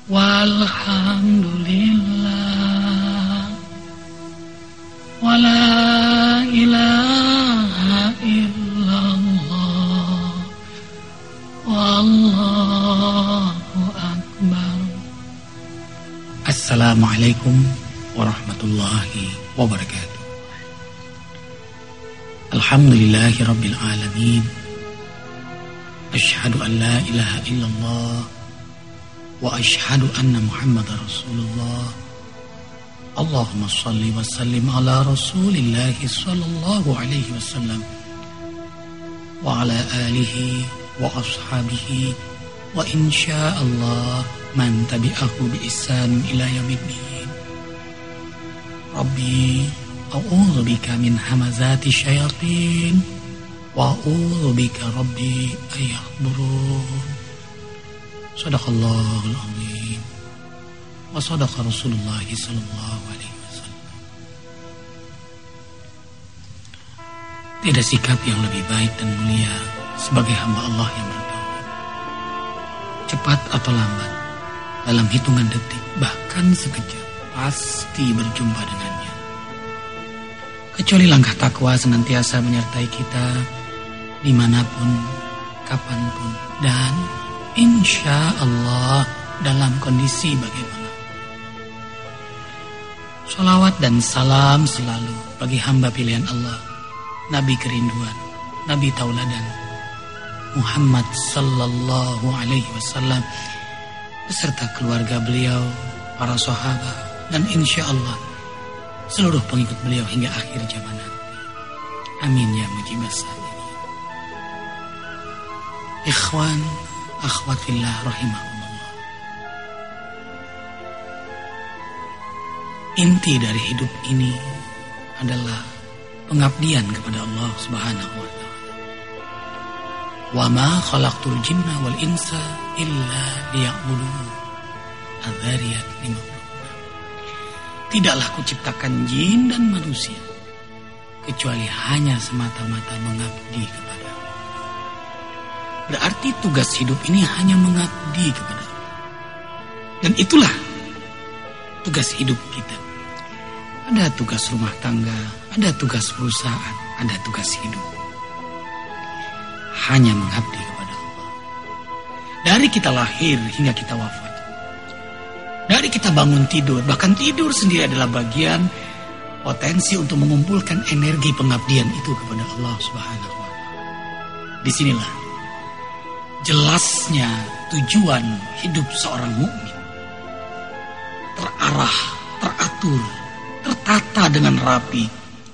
Walhamdulillah. Wala ilaha illallah. Wallahu akbar. Assalamualaikum warahmatullahi wabarakatuh. Alhamdulillahi rabbil alamin. Asyhadu an la ilaha illallah wa asyhadu anna Muhammadar Rasulullah. Allahumma shalli wa sallim ala Rasulillahi sallallahu alaihi wasallam wa ala alihi wa ashabihi wa insyaallah man tabi'ahu bi ihsan ila yaumiddin. Rabbi a'udzu bika min hamazati syayatin wa a'udzu bika rabbi ayahdurun. Shadaqallahul azim wa shadaqa Rasulullah sallallahu alaihi wasallam. Tidak sikap yang lebih baik dan mulia sebagai hamba Allah yang bertauhid. Cepat atau lambat, dalam hitungan detik, bahkan sekejap, pasti berjumpa dengannya. Kecuali langkah takwa senantiasa menyertai kita dimanapun, kapanpun, dan insya Allah dalam kondisi bagaimana. Salawat dan salam selalu bagi hamba pilihan Allah, Nabi kerinduan, Nabi tauladan, Muhammad sallallahu alaihi wasallam, beserta keluarga beliau, para sahabat, dan insya Allah seluruh pengikut beliau hingga akhir zaman nanti. Amin ya mujibas salihin. Ikhwan, akhwat fillah rahimahumullah. Inti dari hidup ini adalah pengabdian kepada Allah Subhanahu wa taala. Wa ma khalaqtul jinna wal insa illa liya'budun. Adz-Dzariyat 56. Tidaklah kuciptakan jin dan manusia kecuali hanya semata-mata mengabdi kepada Allah. Berarti tugas hidup ini hanya mengabdi kepada Allah. Dan itulah tugas hidup kita. Ada tugas rumah tangga, ada tugas perusahaan, ada tugas hidup. Hanya mengabdi kepada Allah. Dari kita lahir hingga kita wafat. Dari kita bangun tidur, bahkan tidur sendiri adalah bagian potensi untuk mengumpulkan energi pengabdian itu kepada Allah Subhanahu wa taala. Disinilah jelasnya tujuan hidup seorang mukmin. Terarah, teratur, tertata dengan rapi.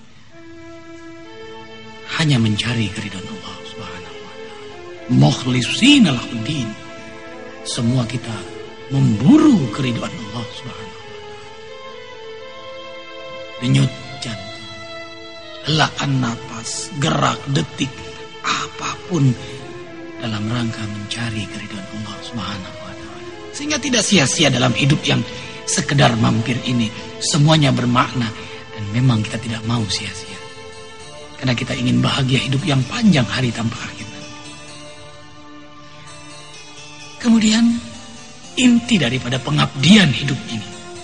Hanya mencari keridhaan Allah Subhanahu wa taala. Mukhlishina lahuddin. Semua kita memburu keridhaan Allah Subhanahu wa taala. Denyut jantung, helaan napas, gerak detik, apapun dalam rangka mencari keridhaan Allah Subhanahu wa taala. Sehingga tidak sia-sia dalam hidup yang sekedar mampir ini. Semuanya bermakna dan memang kita tidak mau sia-sia. Karena kita ingin bahagia hidup yang panjang hari tanpa akhir. Kemudian inti daripada pengabdian hidup ini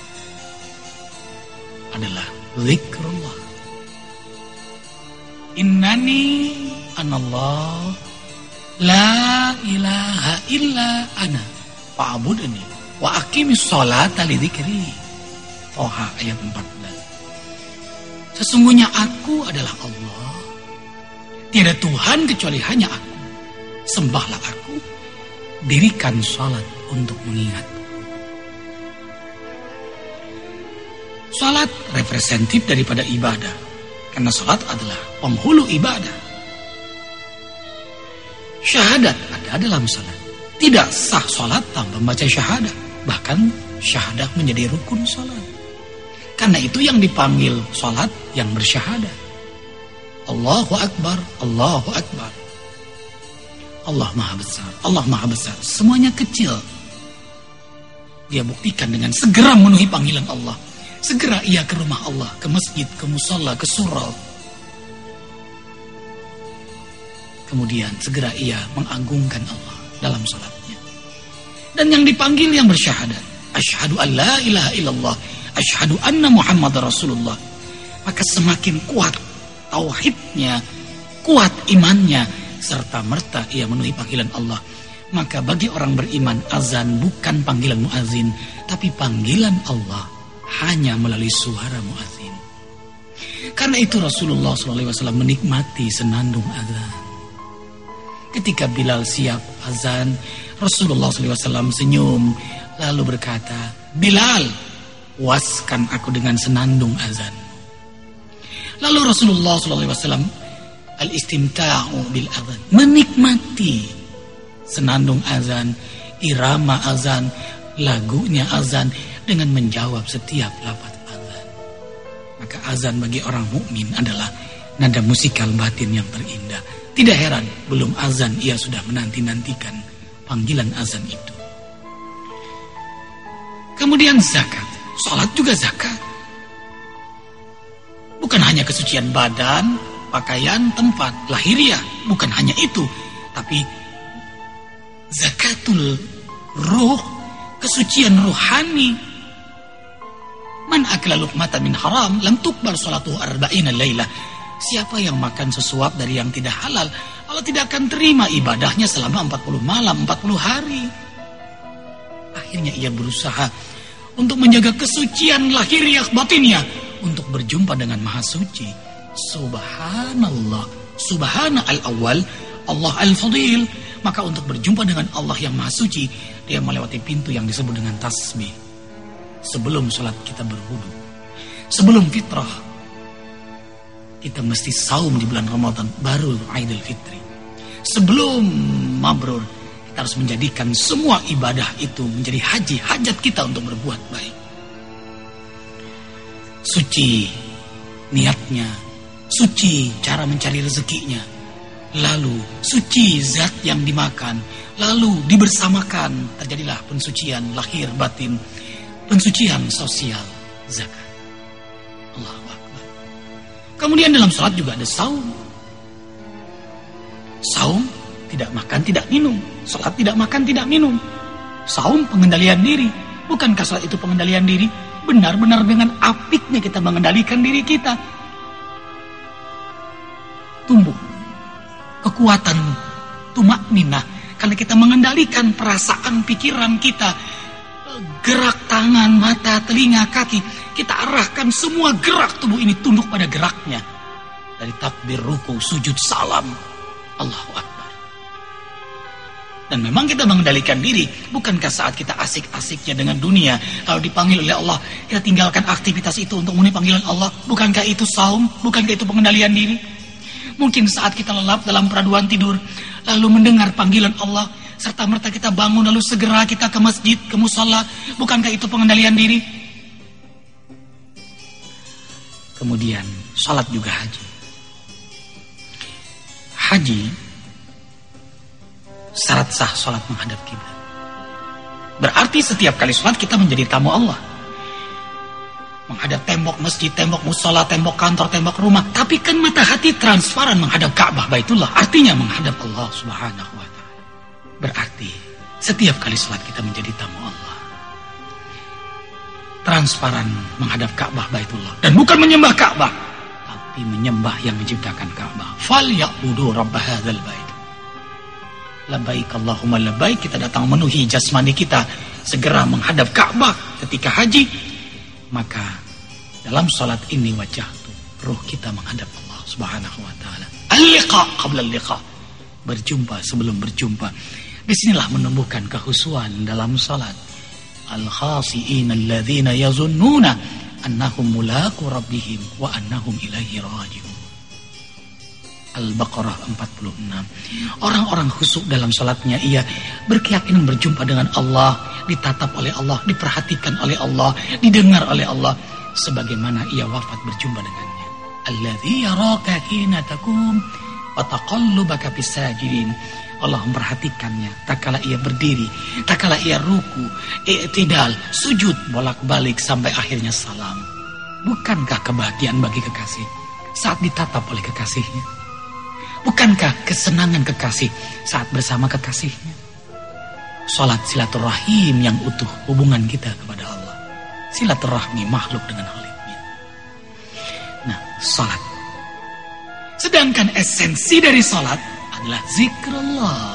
adalah zikrullah. Innani anallah la ilaha illa ana fa'budni wa aqimis sholata li dzikri. Toha ayat 14. Sesungguhnya aku adalah Allah. Tiada Tuhan kecuali hanya aku. Sembahlah aku. Dirikan sholat untuk mengingatku. Sholat representatif daripada ibadah. Karena sholat adalah penghulu ibadah. Syahadat ada dalam sholat. Tidak sah sholat tanpa membaca syahadat. Bahkan syahadat menjadi rukun sholat. Karena itu yang dipanggil sholat yang bersyahadat. Allahu Akbar, Allahu Akbar. Allah Maha Besar, Allah Maha Besar. Semuanya kecil. Dia buktikan dengan segera memenuhi panggilan Allah. Segera ia ke rumah Allah, ke masjid, ke musalla, ke surau. Kemudian segera ia mengagungkan Allah dalam salatnya. Dan yang dipanggil yang bersyahadat. asyhadu an la ilaha illallah, asyhadu anna Muhammadar Rasulullah, maka semakin kuat tauhidnya, kuat imannya, serta merta ia memenuhi panggilan Allah. Maka bagi orang beriman, azan bukan panggilan muazin, tapi panggilan Allah hanya melalui suara muazin. Karena itu Rasulullah SAW menikmati senandung azan. Ketika Bilal siap azan, Rasulullah SAW senyum lalu berkata, Bilal, puaskan aku dengan senandung azan. Lalu Rasulullah SAW al-istimta'u bil azan, menikmati senandung azan, irama azan, lagunya azan dengan menjawab setiap lafaz azan. Maka azan bagi orang mukmin adalah nada musikal batin yang terindah. Tidak heran belum azan ia sudah menanti-nantikan panggilan azan itu. Kemudian zakat, salat juga zakat. Bukan hanya kesucian badan, pakaian, tempat, lahiriah, bukan hanya itu, tapi zakatul ruh, kesucian rohani. Man akala luqmatan min haram lam tuqbal salatuhu arba'ina lailah. Siapa yang makan sesuap dari yang tidak halal, Allah tidak akan terima ibadahnya selama 40 malam, 40 hari. Akhirnya ia berusaha untuk menjaga kesucian lahiriah batiniah, untuk berjumpa dengan Maha Suci. Subhanallah, Subhana al-awwal, Allah al-fadil. Maka untuk berjumpa dengan Allah yang Maha Suci, dia melewati pintu yang disebut dengan tasbih. Sebelum sholat kita berwudu, sebelum fitrah, kita mesti saum di bulan Ramadan, baru Idul Fitri. Sebelum mabrur, kita harus menjadikan semua ibadah itu menjadi haji, hajat kita untuk berbuat baik. Suci niatnya, suci cara mencari rezekinya, lalu suci zat yang dimakan, lalu dibersamakan, terjadilah pensucian lahir batin, pensucian sosial, zakat. Allahu Akbar. Kemudian dalam salat juga ada saum. Saum tidak makan, tidak minum. Salat tidak makan, tidak minum. Saum pengendalian diri. Bukankah salat itu pengendalian diri? Benar-benar dengan apiknya kita mengendalikan diri kita. Tumbuh kekuatan tumakninah karena kita mengendalikan perasaan, pikiran kita, gerak tangan, mata, telinga, kaki. Kita arahkan semua gerak tubuh ini tunduk pada geraknya. Dari takbir, ruku, sujud, salam, Allahu Akbar. Dan memang kita mengendalikan diri. Bukankah saat kita asik-asiknya dengan dunia, kalau dipanggil oleh Allah, kita tinggalkan aktivitas itu untuk memenuhi panggilan Allah? Bukankah itu saum? Bukankah itu pengendalian diri? Mungkin saat kita lelap dalam peraduan tidur, lalu mendengar panggilan Allah, serta merta kita bangun lalu segera kita ke masjid, ke musala. Bukankah itu pengendalian diri? Kemudian salat juga haji. Haji, syarat sah salat menghadap kiblat. Berarti setiap kali salat kita menjadi tamu Allah. Menghadap tembok masjid, tembok musala, tembok kantor, tembok rumah. Tapi kan mata hati transparan menghadap Ka'bah Baitullah. Artinya menghadap Allah Subhanahu wa ta'ala. Berarti setiap kali salat kita menjadi tamu Allah. Transparan menghadap Ka'bah Baitullah. Dan bukan menyembah Ka'bah, tapi menyembah yang menciptakan Ka'bah. Falyabudu rabb hadzal bait. Labbaik Allahumma labbaik. Kita datang memenuhi jasmani kita, segera menghadap Ka'bah ketika haji. Maka dalam salat ini wajah itu, ruh kita menghadap Allah Subhanahu wa ta'ala. Al-liqa qabla al-liqa. Berjumpa sebelum berjumpa. Disinilah menumbuhkan kehusuan dalam salat. Al-khasi'ina alladhina yazunnuna annahum mulaqu rabbihim wa annahum ilaihi raji'un. Al-Baqarah 46. Orang-orang khusyuk dalam salatnya, ia berkeyakinan berjumpa dengan Allah, ditatap oleh Allah, diperhatikan oleh Allah, didengar oleh Allah, sebagaimana ia wafat berjumpa dengannya. Alladzi yaraka hina taqum wa taqallubaka fis sajidin. Allah memperhatikannya tatkala ia berdiri, tatkala ia ruku, i'tidal, sujud, bolak-balik sampai akhirnya salam. Bukankah kebahagiaan bagi kekasih saat ditatap oleh kekasihnya? Bukankah kesenangan kekasih saat bersama kekasihnya? Salat silaturahim yang utuh hubungan kita kepada Allah. Silaturahmi makhluk dengan Khaliknya. Nah, salat. Sedangkan esensi dari salat adalah zikrullah.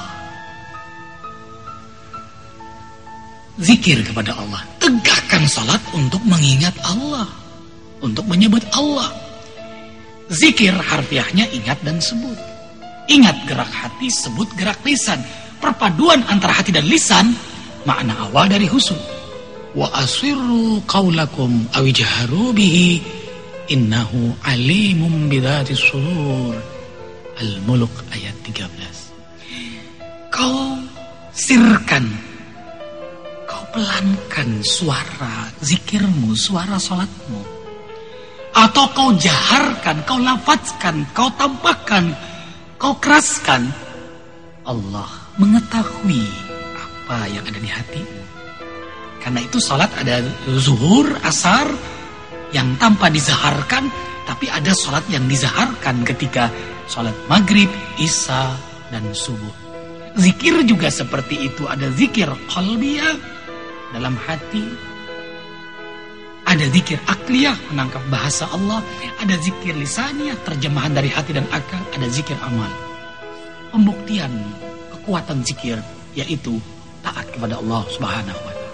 Zikir kepada Allah. Tegakkan salat untuk mengingat Allah, untuk menyebut Allah. Zikir harfiahnya ingat dan sebut. Ingat gerak hati, sebut gerak lisan. Perpaduan antara hati dan lisan makna awal dari husn. Wa asirru qaulakum aw ijharu bihi innahu alimum bidzatis sudur. Al-Mulk ayat 13. Kau sirkan, kau pelankan suara zikirmu, suara salatmu. Atau kau jaharkan, kau lafazkan, kau tampakkan, kau keraskan. Allah mengetahui apa yang ada di hatimu. Karena itu salat ada zuhur, asar yang tanpa dizaharkan, tapi ada salat yang dizaharkan ketika salat maghrib, isya, dan subuh. Zikir juga seperti itu. Ada zikir qalbiyah dalam hati, ada zikir akliyah menangkap bahasa Allah, ada zikir lisaniyah terjemahan dari hati dan akal, ada zikir amal pembuktian kekuatan zikir, yaitu taat kepada Allah Subhanahu wa ta'ala.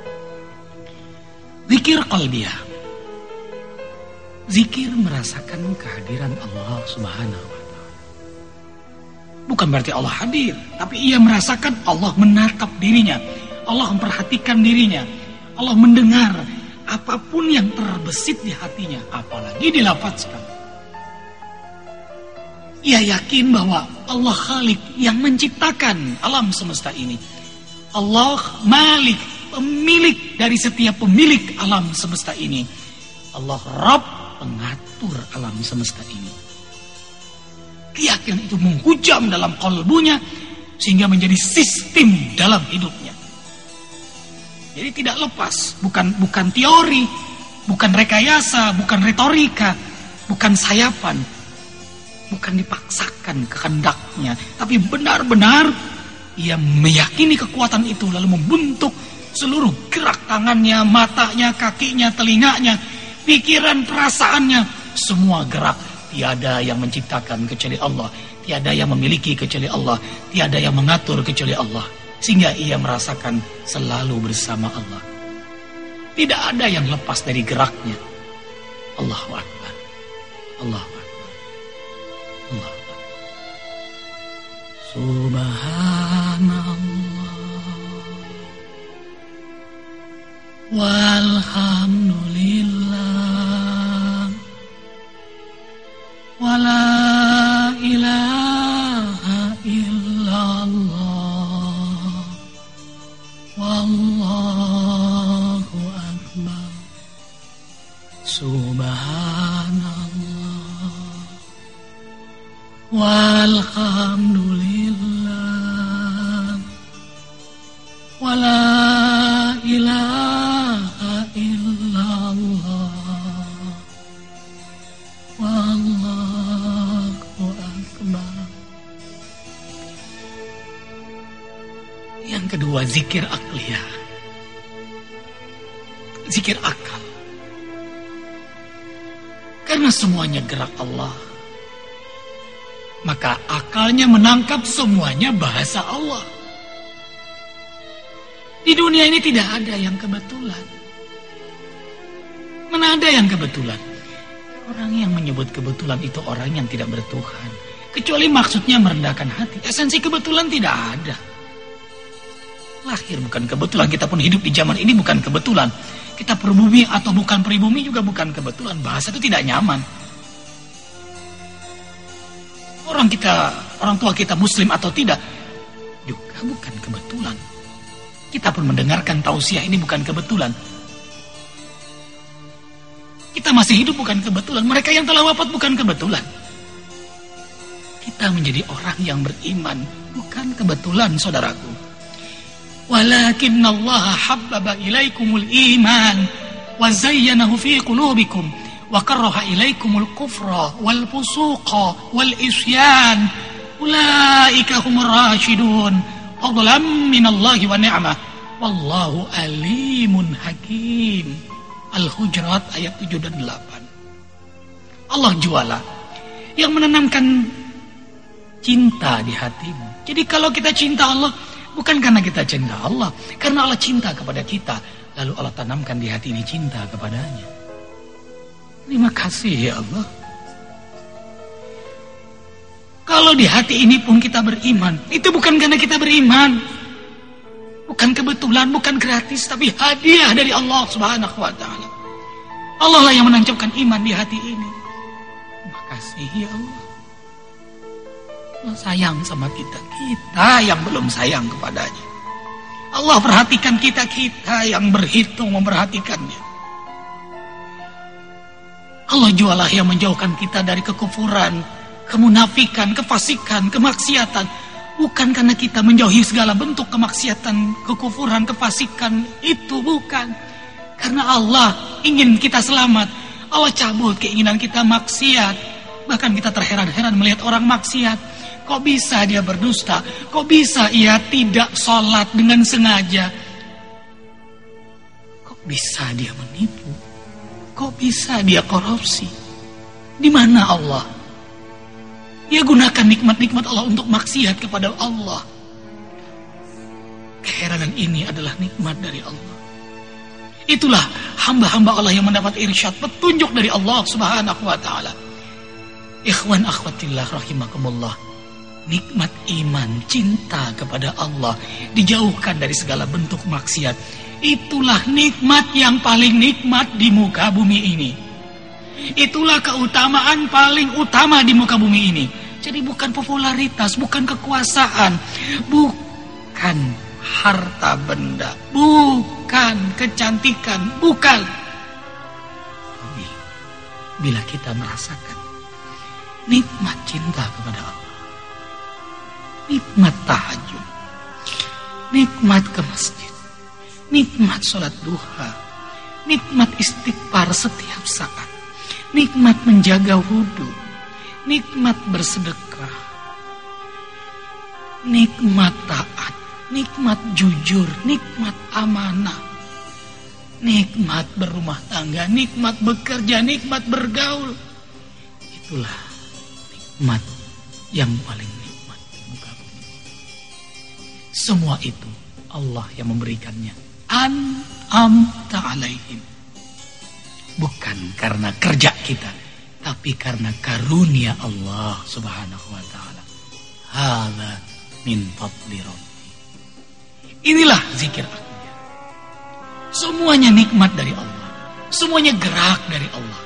Zikir qalbiyah, zikir merasakan kehadiran Allah Subhanahu wa ta'ala. Bukan berarti Allah hadir, tapi ia merasakan Allah menatap dirinya, Allah memperhatikan dirinya, Allah mendengar apapun yang terbesit di hatinya, apalagi dilafazkan. Ia yakin bahwa Allah Khalik yang menciptakan alam semesta ini. Allah Malik, pemilik dari setiap pemilik alam semesta ini. Allah Rabb, pengatur alam semesta ini. Keyakinan itu menghujam dalam qalbunya sehingga menjadi sistem dalam hidupnya. Jadi tidak lepas, bukan teori, bukan rekayasa, bukan retorika, bukan sayapan, bukan dipaksakan kehendaknya, tapi benar-benar ia meyakini kekuatan itu lalu membentuk seluruh gerak tangannya, matanya, kakinya, telinganya, pikiran, perasaannya, semua gerak. Tiada yang menciptakan kecuali Allah, tiada yang memiliki kecuali Allah, tiada yang mengatur kecuali Allah. Sehingga ia merasakan selalu bersama Allah. Tidak ada yang lepas dari geraknya. Allahu Akbar. Allahu Akbar. Allahu Akbar. Subhanallah. Walhamdulillah. Wala ilaha illallah. Wallahu Akbar. Subhanallah. Walhamdulillah. Wala ilaha illallah. Wallahu Akbar. Yang kedua, zikir akliyah. Zikir akal. Karena semuanya gerak Allah, maka akalnya menangkap semuanya bahasa Allah. Di dunia ini tidak ada yang kebetulan. Mana ada yang kebetulan? Orang yang menyebut kebetulan itu orang yang tidak bertuhan. Kecuali maksudnya merendahkan hati. Esensi kebetulan tidak ada. Lahir bukan kebetulan, kita pun hidup di zaman ini bukan kebetulan. Kita pribumi atau bukan pribumi juga bukan kebetulan. Bahasa itu tidak nyaman. Orang tua kita muslim atau tidak juga bukan kebetulan. Kita pun mendengarkan tausiah ini bukan kebetulan. Kita masih hidup bukan kebetulan. Mereka yang telah wafat bukan kebetulan. Kita menjadi orang yang beriman bukan kebetulan, saudaraku. Walakinnallaha habbaba ilaikumul iman wa zayyanahu fi qulubikum wa karaha ilaikumul kufra wal fusuqa wal isyan ulaika humur rasyidun Fadlan minallahi wa ni'mah. Wallahu alimun hakim. Al-Hujurat ayat 7 dan 8. Allah juala yang menanamkan cinta di hatimu. Jadi kalau kita cinta Allah, bukan karena kita cinta Allah, karena Allah cinta kepada kita. Lalu Allah tanamkan di hati ini cinta kepadanya. Terima kasih ya Allah. Kalau di hati ini pun kita beriman, itu bukan karena kita beriman, bukan kebetulan, bukan gratis, tapi hadiah dari Allah Subhanahu wa Ta'ala. Allah lah yang menancapkan iman di hati ini. Terima kasih ya Allah. Allah sayang sama kita, kita yang belum sayang kepadanya. Allah perhatikan kita, kita yang berhitung memperhatikannya. Allah jualah yang menjauhkan kita dari kekufuran, kemunafikan, kefasikan, kemaksiatan. Bukan karena kita menjauhi segala bentuk kemaksiatan, kekufuran, kefasikan. Itu bukan. Karena Allah ingin kita selamat. Allah cabut keinginan kita maksiat. Bahkan kita terheran-heran melihat orang maksiat. Kok bisa dia berdusta? Kok bisa ia tidak sholat dengan sengaja? Kok bisa dia menipu? Kok bisa dia korupsi? Di mana Allah? Dia gunakan nikmat-nikmat Allah untuk maksiat kepada Allah. Keheranan ini adalah nikmat dari Allah. Itulah hamba-hamba Allah yang mendapat irsyad, petunjuk dari Allah Subhanahu wa Ta'ala. Ikhwan akhwatillah rahimakumullah. Nikmat iman, cinta kepada Allah, dijauhkan dari segala bentuk maksiat. Itulah nikmat yang paling nikmat di muka bumi ini. Itulah keutamaan paling utama di muka bumi ini. Jadi bukan popularitas, bukan kekuasaan, bukan harta benda, bukan kecantikan, bukan. Tapi bila kita merasakan nikmat cinta kepada Allah, nikmat tahajud, nikmat ke masjid, nikmat sholat duha, nikmat istighfar setiap saat, nikmat menjaga wudhu, nikmat bersedekah, nikmat taat, nikmat jujur, nikmat amanah, nikmat berumah tangga, nikmat bekerja, nikmat bergaul. Itulah nikmat yang paling nikmat di muka bumi. Semua itu Allah yang memberikannya. An'amta alaihim. Bukan karena kerja kita, tapi karena karunia Allah Subhanahu wa Ta'ala. Hadza min fadli Rabbi. Inilah zikir akhliyah. Semuanya nikmat dari Allah. Semuanya gerak dari Allah.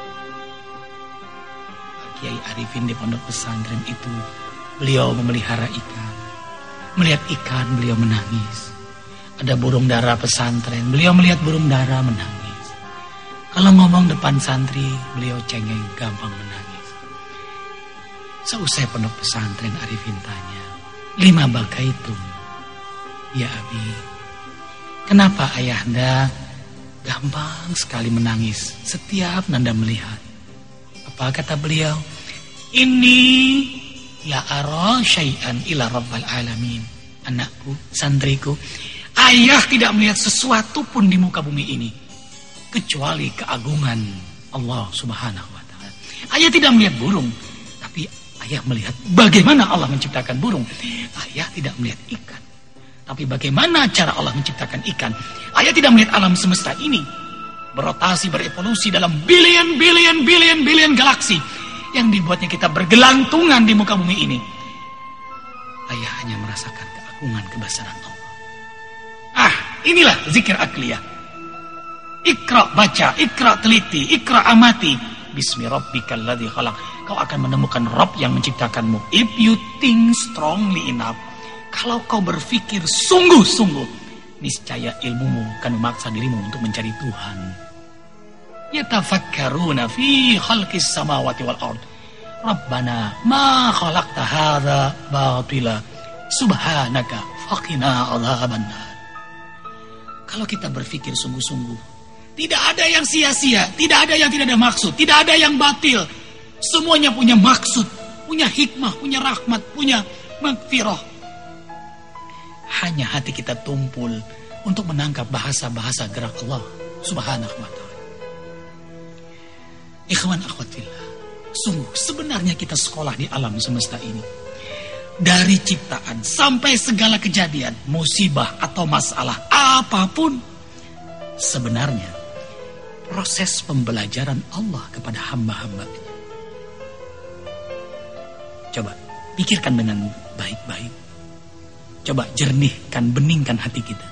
Kiai Arifin di pondok pesantren itu, beliau memelihara ikan. Melihat ikan, beliau menangis. Ada burung dara pesantren, beliau melihat burung dara menangis. Kalau ngomong depan santri, beliau cengeng, gampang menangis. Seusai pondok pesantren, Arifin tanya, 5 bakaitum, ya Abi, kenapa ayahanda gampang sekali menangis setiap nanda melihat? Apa kata beliau? Ini la ara syai'an ila rabbil alamin. Anakku, santriku, ayah tidak melihat sesuatu pun di muka bumi ini kecuali keagungan Allah Subhanahu wa Ta'ala. Ayah tidak melihat burung, tapi ayah melihat bagaimana Allah menciptakan burung. Ayah tidak melihat ikan, tapi bagaimana cara Allah menciptakan ikan. Ayah tidak melihat alam semesta ini berotasi, berevolusi dalam billion galaksi yang dibuatnya kita bergelantungan di muka bumi ini. Ayah hanya merasakan keagungan kebesaran Allah. Inilah zikir akliyah. Iqra baca, Iqra teliti, Iqra amati. Bismi rabbikal ladzi khalaq. Kau akan menemukan Rabb yang menciptakanmu. If you think strongly enough, kalau kau berpikir sungguh-sungguh, niscaya ilmumu akan memaksa dirimu untuk mencari Tuhan. Yatafakkaruna fi khalqis samawati wal ard. Rabbana ma khalaqta hadza batila. Subhanaka faqina adzabannar. Kalau kita berpikir sungguh-sungguh, tidak ada yang sia-sia, tidak ada yang tidak ada maksud, tidak ada yang batil. Semuanya punya maksud, punya hikmah, punya rahmat, punya maghfirah. hanya hati kita tumpul untuk menangkap bahasa-bahasa gerak Allah Subhanahu wa ta'ala. Ikhwan akhwat fillah, sungguh sebenarnya kita sekolah di alam semesta ini. Dari ciptaan sampai segala kejadian, musibah atau masalah apapun, sebenarnya proses pembelajaran Allah kepada hamba-hambanya. Coba pikirkan dengan baik-baik. Coba jernihkan, beningkan hati kita.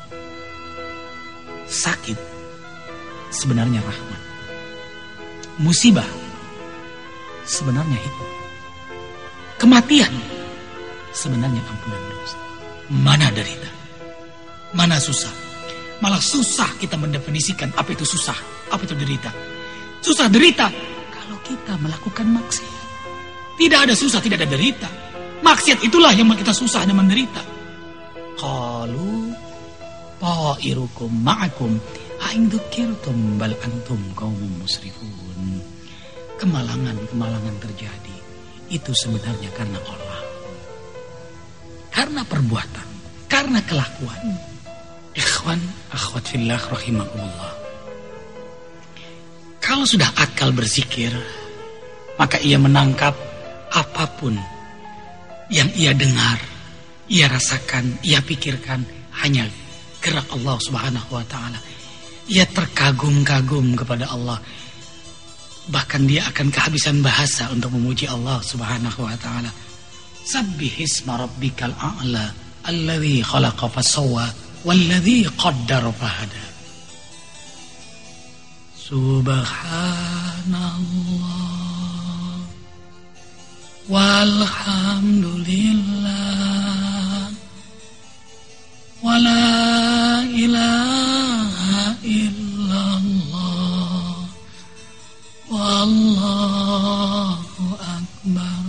Sakit sebenarnya rahmat. Musibah sebenarnya hikmah. Kematian sebenarnya ampunan dosa. Mana derita? Mana susah? Malah susah kita mendefinisikan apa itu susah, apa itu derita. Susah derita kalau kita melakukan maksiat. Tidak ada susah, tidak ada derita. Maksiat itulah yang membuat kita susah dan menderita. Qalu ta'irukum ma'akum a'in dzukirtum bal antum qaumun musrifun. Kemalangan-kemalangan terjadi itu sebenarnya karena Allah. Karena perbuatan, karena kelakuan. Ikhwan akhwat fillah rahimakumullah. Kalau sudah akal berzikir, maka ia menangkap apapun yang ia dengar, ia rasakan, ia pikirkan hanya gerak Allah Subhanahu wa ta'ala. Ia terkagum-kagum kepada Allah. Bahkan dia akan kehabisan bahasa untuk memuji Allah Subhanahu wa ta'ala. Sabbihisma rabbikal a'la alladzi khalaqa fasawwa walladzi qaddara fahada. Subhanallah walhamdulillah wala ilaha illallah wallahu akbar.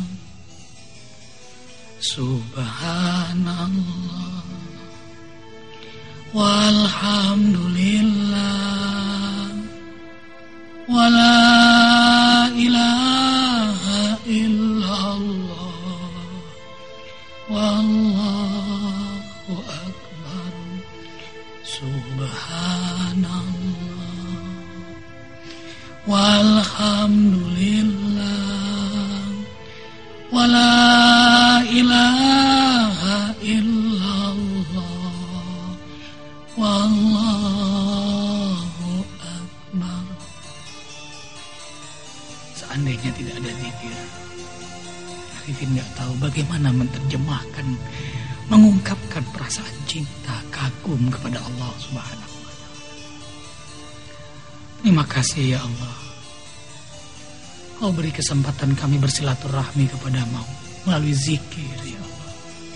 Subhanallah walhamdulillah wala ilaha illallah wallahu akbar. Subhanallah walhamdulillah wala ilaha illallah wallahu akbar. Seandainya tidak ada zikir, Arifin gak tahu bagaimana menerjemahkan, mengungkapkan perasaan cinta, kagum kepada Allah Subhanahu wa ta'ala. Terima kasih ya Allah. Kau beri kesempatan kami bersilaturahmi kepadamu melalui zikir ya Allah.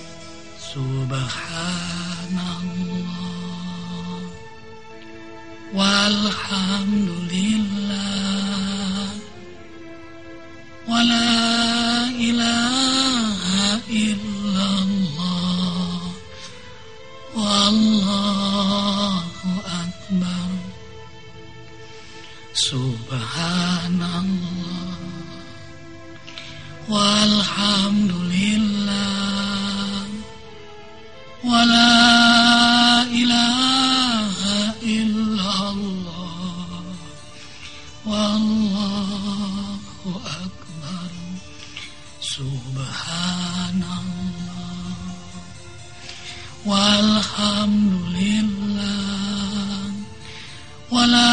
Subhanallah walhamdulillah wala ilaha illallah wallahu akbar. Subhanallah walhamdulillah wala ilaha illallah wallahu akbar. Subhanallah walhamdulillah wala